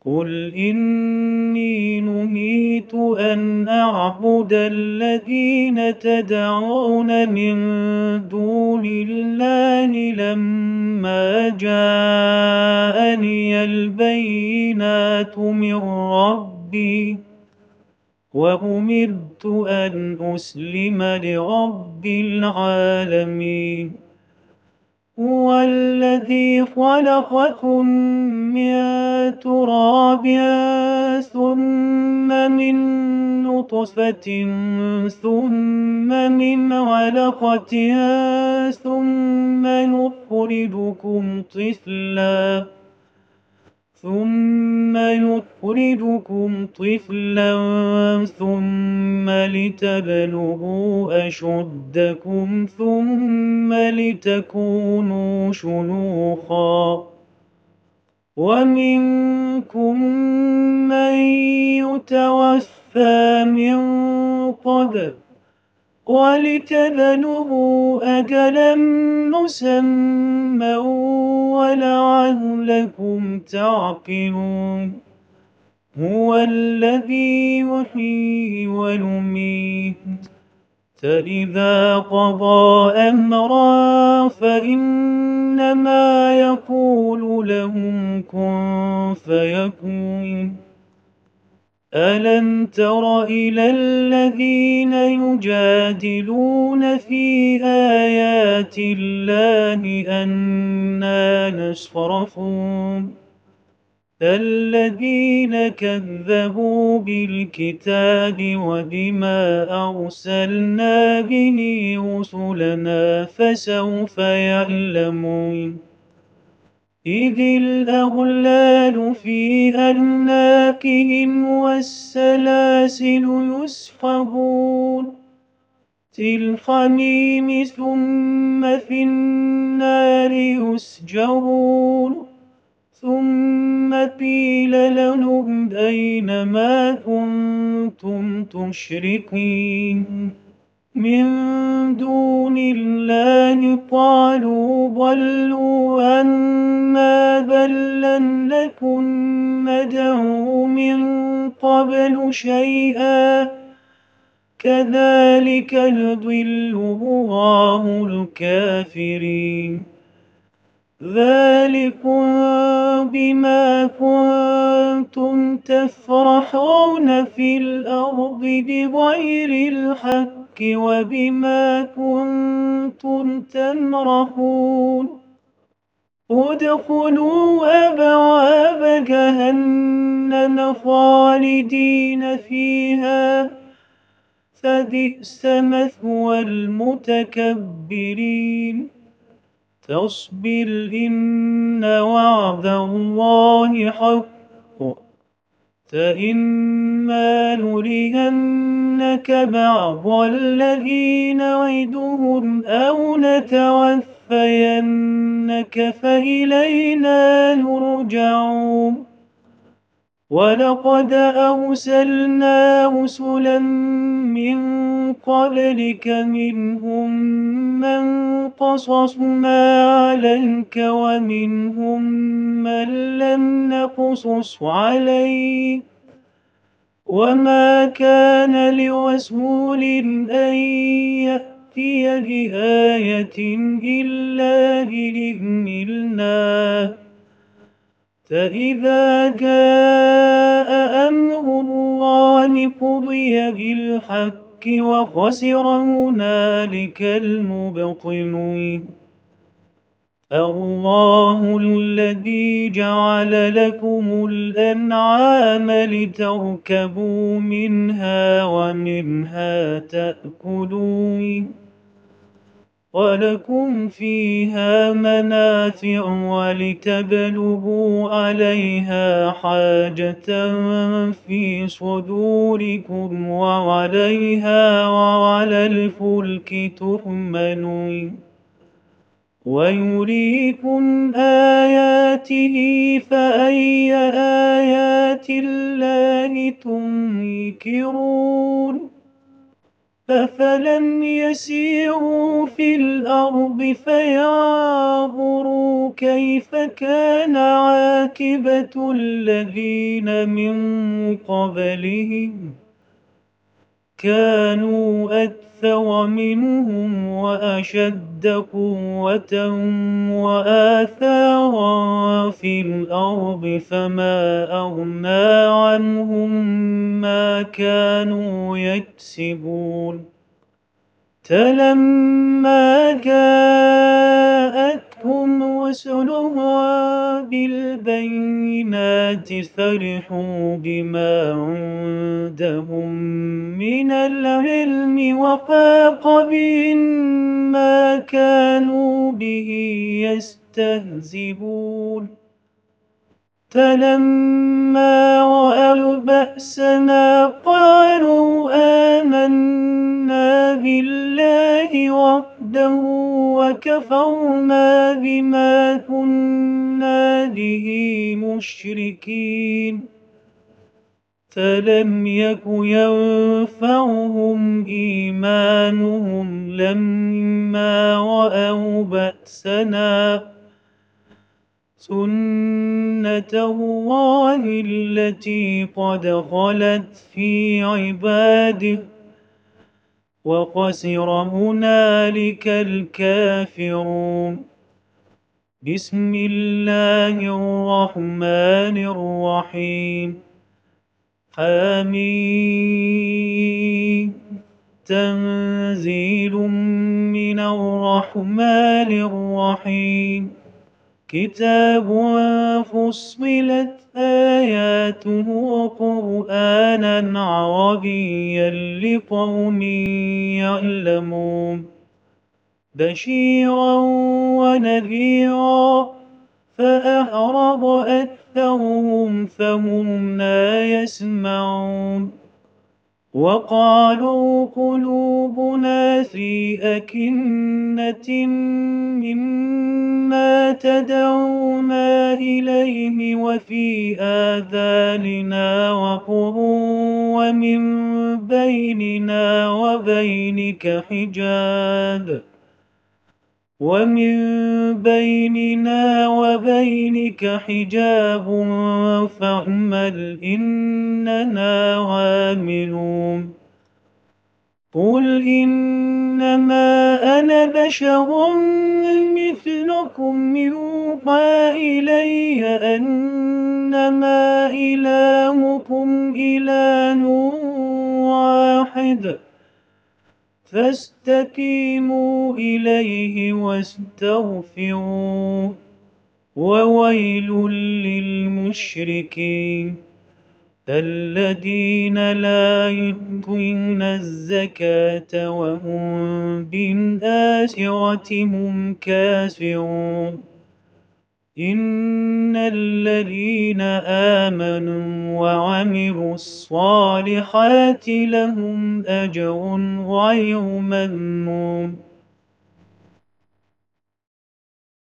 قل إني نهيت أن أعبد الذين تدعون من دون الله لما جاءني البينات من ربي وأمرت أن أسلم لرب العالمين هو الذي خلقكم من تراب ثم من نطفة ثم من علقة ثم يخرجكم طفلا ثم لتبلغوا أشدكم ثم لتكونوا شيوخا ومنكم من يتوفى من قبل ولتبلغوا أجلا مسمى ولعلكم تعقلون هو الذي يحيي ويميت فإذا قضى أمرا فإنما يقول له كن فيكون ألم تر إلى الذين يجادلون في آيات الله أنى يصرفون الذين كذبوا بالكتاب وبما أرسلنا به رسلنا فسوف يعلمون إذ الأغلال في أعناقهم والسلاسل يسحبون في الحميم ثم في النار يسجرون ثم قيل لهم أين ما كنتم تشركين من دون الله قالوا ضلوا عنا بل لم نكن ندعو من قبل شيئا كذلك يضل الله الكافرين ذلكم بما كنتم تفرحون في الأرض بغير الحق وبما كنتم تمرحون ادخلوا أبواب جهنم خالدين فيها فبئس مثوى المتكبرين فاصبر إن وعد الله حق فإما نرينك بعض الذي نعدهم أو نتوفينك فإلينا يرجعون ولقد أرسلنا رسلا من قبلك منهم من قصصنا عليك ومنهم من لم نقصص عليك وما كان لرسول أن يأتي بآية إلا بإذن الله فإذا جاء أمر الله قضي بالحق وخسر هنالك المبطلون الله الذي جعل لكم الأنعام لتركبوا منها ومنها تأكلون ولكم فيها منافع ولتبلغوا عليها حاجة في صدوركم وعليها وعلى الفلك تحملون ويريكم آياته فأي آيات الله تنكرون أفلم يسيروا في الأرض فينظروا كيف كان عاقبة الذين من قبلهم كانوا أكثر منهم وأشد قوة وآثارا في الأرض فما أغنى عنهم ما كانوا يكسبون فلما جاءتهم رسلها بالبينات فرحوا بما عندهم من العلم وفاق بهم ما كانوا به يستهزئون فلما رأوا بأسنا قالوا آمنا بالله وحده وكفرنا بما كنا به مشركين فلم يك ينفعهم إيمانهم لما رأوا بأسنا سنة الله التي قد خلت في عباده وخسر هنالك الكافرون بسم الله الرحمن الرحيم حميم تنزيل من الرحمن الرحيم كتاب فصلت آياته قرآنا عربيا لقوم يعلمون بشيرا ونذيرا فأعرض أكثرهم فهم لا يسمعون وقالوا قلوبنا في أكنة مما تدعونا إليه وفي آذاننا وقر ومن بيننا وبينك حجاب فاعمل إننا عاملون قل إنما أنا بشر مثلكم يوحى إلي أنما إلهكم إله واحد فاستقيموا إليه واستغفروه وويل للمشركين الذين لا يؤتون الزكاة وهم بالآخرة هم كافرون إن الذين آمنوا وعملوا الصالحات لهم أجر غير ممنون